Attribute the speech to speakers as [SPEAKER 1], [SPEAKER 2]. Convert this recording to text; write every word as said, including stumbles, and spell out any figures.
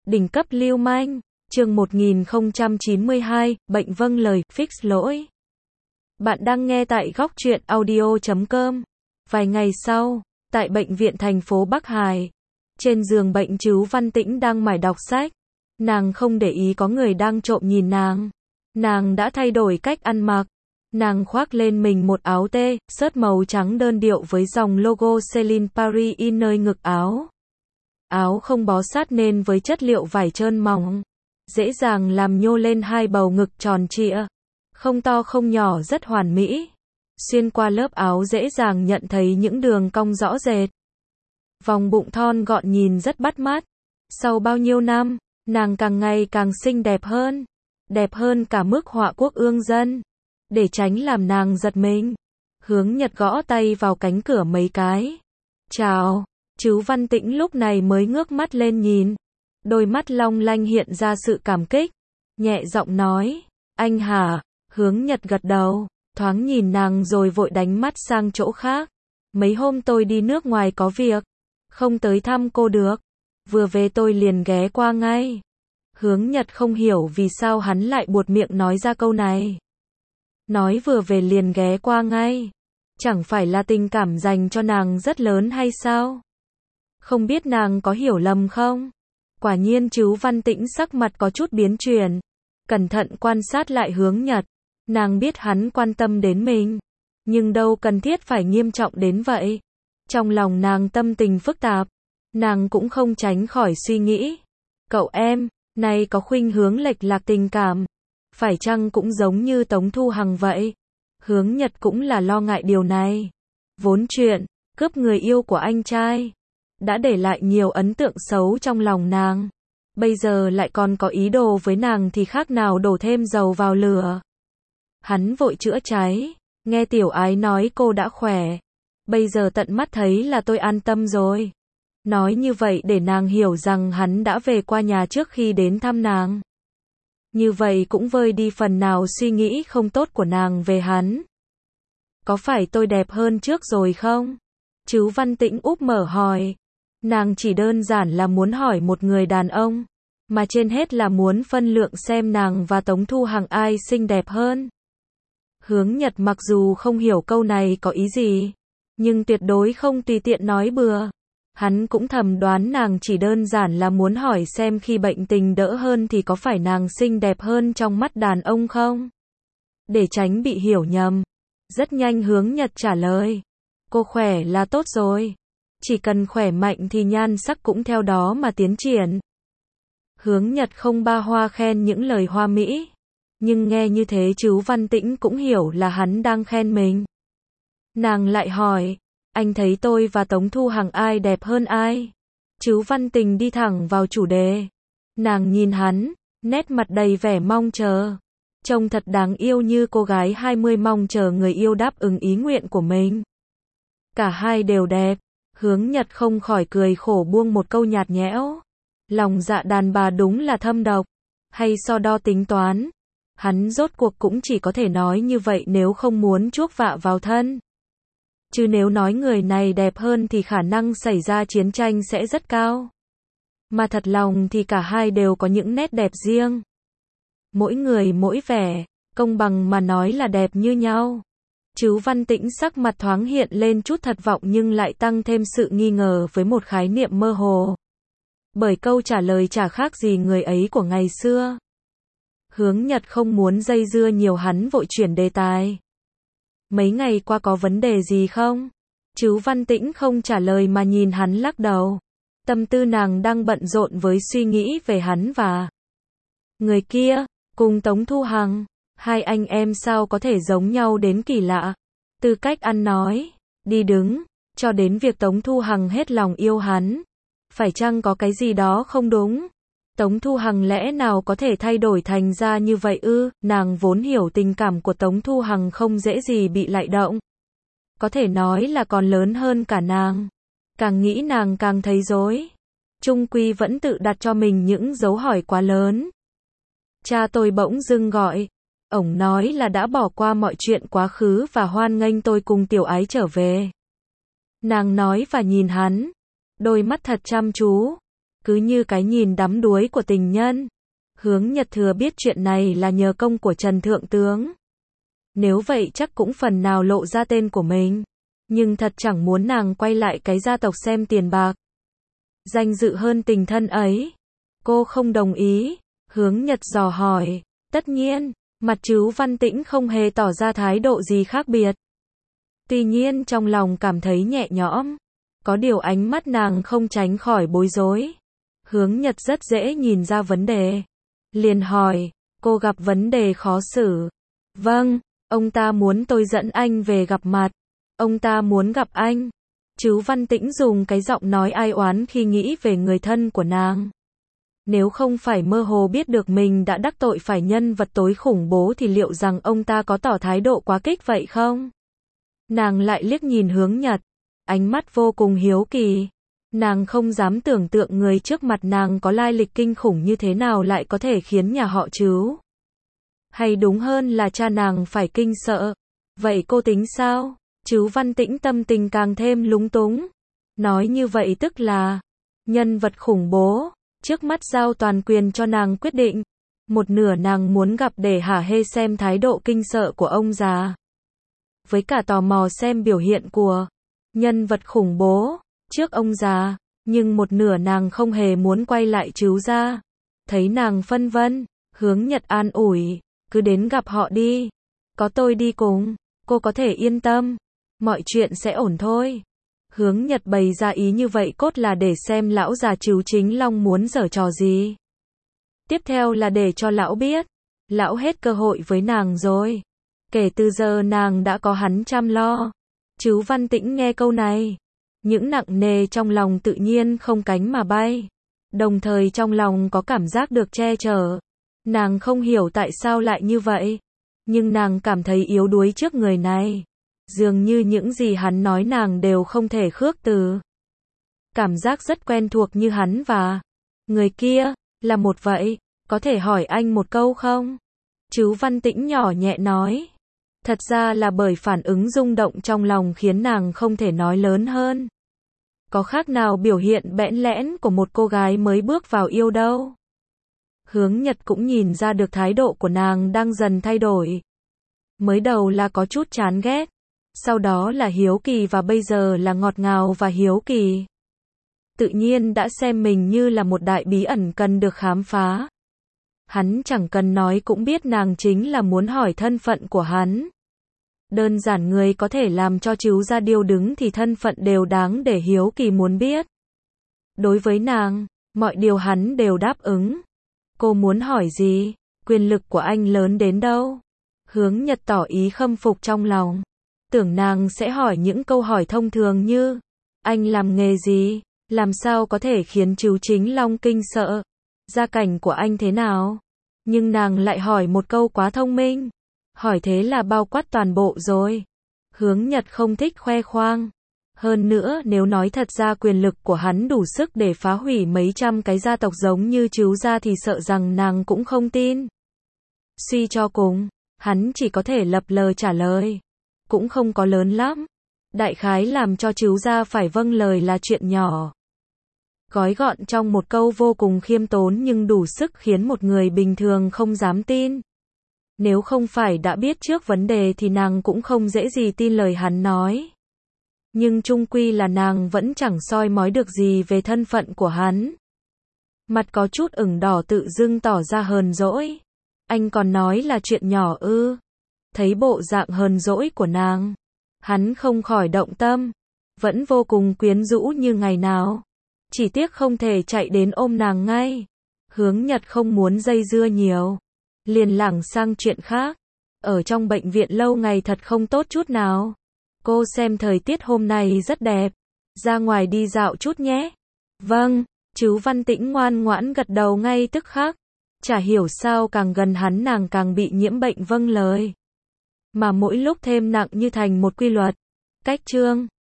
[SPEAKER 1] Đỉnh cấp lưu manh, chương một nghìn không trăm chín mươi hai, bệnh vâng lời, fix lỗi. Bạn đang nghe tại góc truyện audio chấm com. Vài ngày sau, tại bệnh viện thành phố Bắc Hải, trên giường bệnh Trứ Văn Tĩnh đang mải đọc sách. Nàng không để ý có người đang trộm nhìn nàng. Nàng đã thay đổi cách ăn mặc. Nàng khoác lên mình một áo tê, sớt màu trắng đơn điệu với dòng logo Celine Paris in nơi ngực áo. Áo không bó sát nên với chất liệu vải trơn mỏng, dễ dàng làm nhô lên hai bầu ngực tròn trịa, không to không nhỏ rất hoàn mỹ. Xuyên qua lớp áo dễ dàng nhận thấy những đường cong rõ rệt. Vòng bụng thon gọn nhìn rất bắt mắt. Sau bao nhiêu năm, nàng càng ngày càng xinh đẹp hơn, đẹp hơn cả mức họa quốc ương dân. Để tránh làm nàng giật mình, Hướng Nhật gõ tay vào cánh cửa mấy cái. Chào. Trứ Văn Tĩnh lúc này mới ngước mắt lên nhìn. Đôi mắt long lanh hiện ra sự cảm kích. Nhẹ giọng nói, anh hả? Hướng Nhật gật đầu, thoáng nhìn nàng rồi vội đánh mắt sang chỗ khác. Mấy hôm tôi đi nước ngoài có việc, không tới thăm cô được. Vừa về tôi liền ghé qua ngay. Hướng Nhật không hiểu vì sao hắn lại buột miệng nói ra câu này. Nói vừa về liền ghé qua ngay. Chẳng phải là tình cảm dành cho nàng rất lớn hay sao? Không biết nàng có hiểu lầm không? Quả nhiên Trứ Văn Tĩnh sắc mặt có chút biến chuyển. Cẩn thận quan sát lại Hướng Nhật. Nàng biết hắn quan tâm đến mình. Nhưng đâu cần thiết phải nghiêm trọng đến vậy. Trong lòng nàng tâm tình phức tạp. Nàng cũng không tránh khỏi suy nghĩ. Cậu em, này có khuynh hướng lệch lạc tình cảm. Phải chăng cũng giống như Tống Thu Hằng vậy? Hướng Nhật cũng là lo ngại điều này. Vốn chuyện, cướp người yêu của anh trai đã để lại nhiều ấn tượng xấu trong lòng nàng. Bây giờ lại còn có ý đồ với nàng thì khác nào đổ thêm dầu vào lửa. Hắn vội chữa cháy. Nghe tiểu ái nói cô đã khỏe. Bây giờ tận mắt thấy là tôi an tâm rồi. Nói như vậy để nàng hiểu rằng hắn đã về qua nhà trước khi đến thăm nàng. Như vậy cũng vơi đi phần nào suy nghĩ không tốt của nàng về hắn. Có phải tôi đẹp hơn trước rồi không? Trứ Văn Tĩnh úp mở hỏi. Nàng chỉ đơn giản là muốn hỏi một người đàn ông, mà trên hết là muốn phân lượng xem nàng và Tống Thu Hằng ai xinh đẹp hơn. Hướng Nhật mặc dù không hiểu câu này có ý gì, nhưng tuyệt đối không tùy tiện nói bừa. Hắn cũng thầm đoán nàng chỉ đơn giản là muốn hỏi xem khi bệnh tình đỡ hơn thì có phải nàng xinh đẹp hơn trong mắt đàn ông không? Để tránh bị hiểu nhầm. Rất nhanh Hướng Nhật trả lời. Cô khỏe là tốt rồi. Chỉ cần khỏe mạnh thì nhan sắc cũng theo đó mà tiến triển. Hướng Nhật không ba hoa khen những lời hoa mỹ. Nhưng nghe như thế Trứ Văn Tĩnh cũng hiểu là hắn đang khen mình. Nàng lại hỏi. Anh thấy tôi và Tống Thu Hằng ai đẹp hơn ai? Trứ Văn Tình đi thẳng vào chủ đề. Nàng nhìn hắn, nét mặt đầy vẻ mong chờ. Trông thật đáng yêu như cô gái hai mươi mong chờ người yêu đáp ứng ý nguyện của mình. Cả hai đều đẹp. Hướng Nhật không khỏi cười khổ buông một câu nhạt nhẽo. Lòng dạ đàn bà đúng là thâm độc. Hay so đo tính toán. Hắn rốt cuộc cũng chỉ có thể nói như vậy nếu không muốn chuốc vạ vào thân. Chứ nếu nói người này đẹp hơn thì khả năng xảy ra chiến tranh sẽ rất cao. Mà thật lòng thì cả hai đều có những nét đẹp riêng. Mỗi người mỗi vẻ, công bằng mà nói là đẹp như nhau. Trứ Văn Tĩnh sắc mặt thoáng hiện lên chút thất vọng nhưng lại tăng thêm sự nghi ngờ với một khái niệm mơ hồ. Bởi câu trả lời chả khác gì người ấy của ngày xưa. Hướng Nhật không muốn dây dưa nhiều hắn vội chuyển đề tài. Mấy ngày qua có vấn đề gì không? Trứ Văn Tĩnh không trả lời mà nhìn hắn lắc đầu. Tâm tư nàng đang bận rộn với suy nghĩ về hắn và người kia, cùng Tống Thu Hằng. Hai anh em sao có thể giống nhau đến kỳ lạ. Từ cách ăn nói, đi đứng, cho đến việc Tống Thu Hằng hết lòng yêu hắn. Phải chăng có cái gì đó không đúng? Tống Thu Hằng lẽ nào có thể thay đổi thành ra như vậy ư? Nàng vốn hiểu tình cảm của Tống Thu Hằng không dễ gì bị lay động. Có thể nói là còn lớn hơn cả nàng. Càng nghĩ nàng càng thấy rối. Chung quy vẫn tự đặt cho mình những dấu hỏi quá lớn. Cha tôi bỗng dưng gọi. Ổng nói là đã bỏ qua mọi chuyện quá khứ và hoan nghênh tôi cùng tiểu ái trở về. Nàng nói và nhìn hắn. Đôi mắt thật chăm chú. cứ như cái nhìn đắm đuối của tình nhân. Hướng Nhật thừa biết chuyện này là nhờ công của Trần Thượng Tướng. Nếu vậy chắc cũng phần nào lộ ra tên của mình. Nhưng thật chẳng muốn nàng quay lại cái gia tộc xem tiền bạc. Danh dự hơn tình thân ấy. Cô không đồng ý. Hướng Nhật dò hỏi. Tất nhiên, mặt Trứu Văn Tĩnh không hề tỏ ra thái độ gì khác biệt. Tuy nhiên trong lòng cảm thấy nhẹ nhõm. Có điều ánh mắt nàng không tránh khỏi bối rối. Hướng Nhật rất dễ nhìn ra vấn đề. Liền hỏi, cô gặp vấn đề khó xử. Vâng, ông ta muốn tôi dẫn anh về gặp mặt. Ông ta muốn gặp anh. Trứu Văn Tĩnh dùng cái giọng nói ai oán khi nghĩ về người thân của nàng. Nếu không phải mơ hồ biết được mình đã đắc tội phải nhân vật tối khủng bố thì liệu rằng ông ta có tỏ thái độ quá kích vậy không? Nàng lại liếc nhìn Hướng Nhật. Ánh mắt vô cùng hiếu kỳ. Nàng không dám tưởng tượng người trước mặt nàng có lai lịch kinh khủng như thế nào lại có thể khiến nhà họ Trứu. Hay đúng hơn là cha nàng phải kinh sợ. Vậy cô tính sao? Trứu Văn Tĩnh tâm tình càng thêm lúng túng. Nói như vậy tức là nhân vật khủng bố. Trước mắt giao toàn quyền cho nàng quyết định. Một nửa nàng muốn gặp để hả hê xem thái độ kinh sợ của ông già. Với cả tò mò xem biểu hiện của nhân vật khủng bố trước ông già. Nhưng một nửa nàng không hề muốn quay lại Trứu gia. Thấy nàng phân vân, Hướng Nhật an ủi. Cứ đến gặp họ đi. Có tôi đi cùng. Cô có thể yên tâm. Mọi chuyện sẽ ổn thôi. Hướng Nhật bày ra ý như vậy cốt là để xem lão già Trứu Chính Long muốn giở trò gì. Tiếp theo là để cho lão biết. Lão hết cơ hội với nàng rồi. Kể từ giờ nàng đã có hắn chăm lo. Trứu Văn Tĩnh nghe câu này. Những nặng nề trong lòng tự nhiên không cánh mà bay. Đồng thời trong lòng có cảm giác được che chở. Nàng không hiểu tại sao lại như vậy. Nhưng nàng cảm thấy yếu đuối trước người này. Dường như những gì hắn nói nàng đều không thể khước từ. Cảm giác rất quen thuộc như hắn và người kia, là một vậy. Có thể hỏi anh một câu không? Trứu Văn Tĩnh nhỏ nhẹ nói. Thật ra là bởi phản ứng rung động trong lòng khiến nàng không thể nói lớn hơn. Có khác nào biểu hiện bẽn lẽn của một cô gái mới bước vào yêu đâu. Hướng Nhật cũng nhìn ra được thái độ của nàng đang dần thay đổi. Mới đầu là có chút chán ghét. Sau đó là hiếu kỳ và bây giờ là ngọt ngào và hiếu kỳ. Tự nhiên đã xem mình như là một đại bí ẩn cần được khám phá. Hắn chẳng cần nói cũng biết nàng chính là muốn hỏi thân phận của hắn. Đơn giản người có thể làm cho Trứu gia điêu đứng thì thân phận đều đáng để hiếu kỳ muốn biết. Đối với nàng, mọi điều hắn đều đáp ứng. Cô muốn hỏi gì? Quyền lực của anh lớn đến đâu? Hướng Nhật tỏ ý khâm phục trong lòng. Tưởng nàng sẽ hỏi những câu hỏi thông thường như anh làm nghề gì? Làm sao có thể khiến Trứu Chính Long kinh sợ? Gia cảnh của anh thế nào? Nhưng nàng lại hỏi một câu quá thông minh. Hỏi thế là bao quát toàn bộ rồi. Hướng Nhật không thích khoe khoang. Hơn nữa nếu nói thật ra quyền lực của hắn đủ sức để phá hủy mấy trăm cái gia tộc giống như Trứu gia thì sợ rằng nàng cũng không tin. Suy cho cùng, hắn chỉ có thể lập lờ trả lời. Cũng không có lớn lắm. Đại khái làm cho Trứu gia phải vâng lời là chuyện nhỏ. Gói gọn trong một câu vô cùng khiêm tốn nhưng đủ sức khiến một người bình thường không dám tin. Nếu không phải đã biết trước vấn đề thì nàng cũng không dễ gì tin lời hắn nói. Nhưng chung quy là nàng vẫn chẳng soi mói được gì về thân phận của hắn. Mặt có chút ửng đỏ tự dưng tỏ ra hờn dỗi. Anh còn nói là chuyện nhỏ ư? Thấy bộ dạng hờn dỗi của nàng, hắn không khỏi động tâm. Vẫn vô cùng quyến rũ như ngày nào. Chỉ tiếc không thể chạy đến ôm nàng ngay. Hướng Nhật không muốn dây dưa nhiều. Liền lảng sang chuyện khác. Ở trong bệnh viện lâu ngày thật không tốt chút nào. Cô xem thời tiết hôm nay rất đẹp. Ra ngoài đi dạo chút nhé. Vâng, Trứu Văn Tĩnh ngoan ngoãn gật đầu ngay tức khắc. Chả hiểu sao càng gần hắn nàng càng bị nhiễm bệnh vâng lời. Mà mỗi lúc thêm nặng như thành một quy luật. Cách chương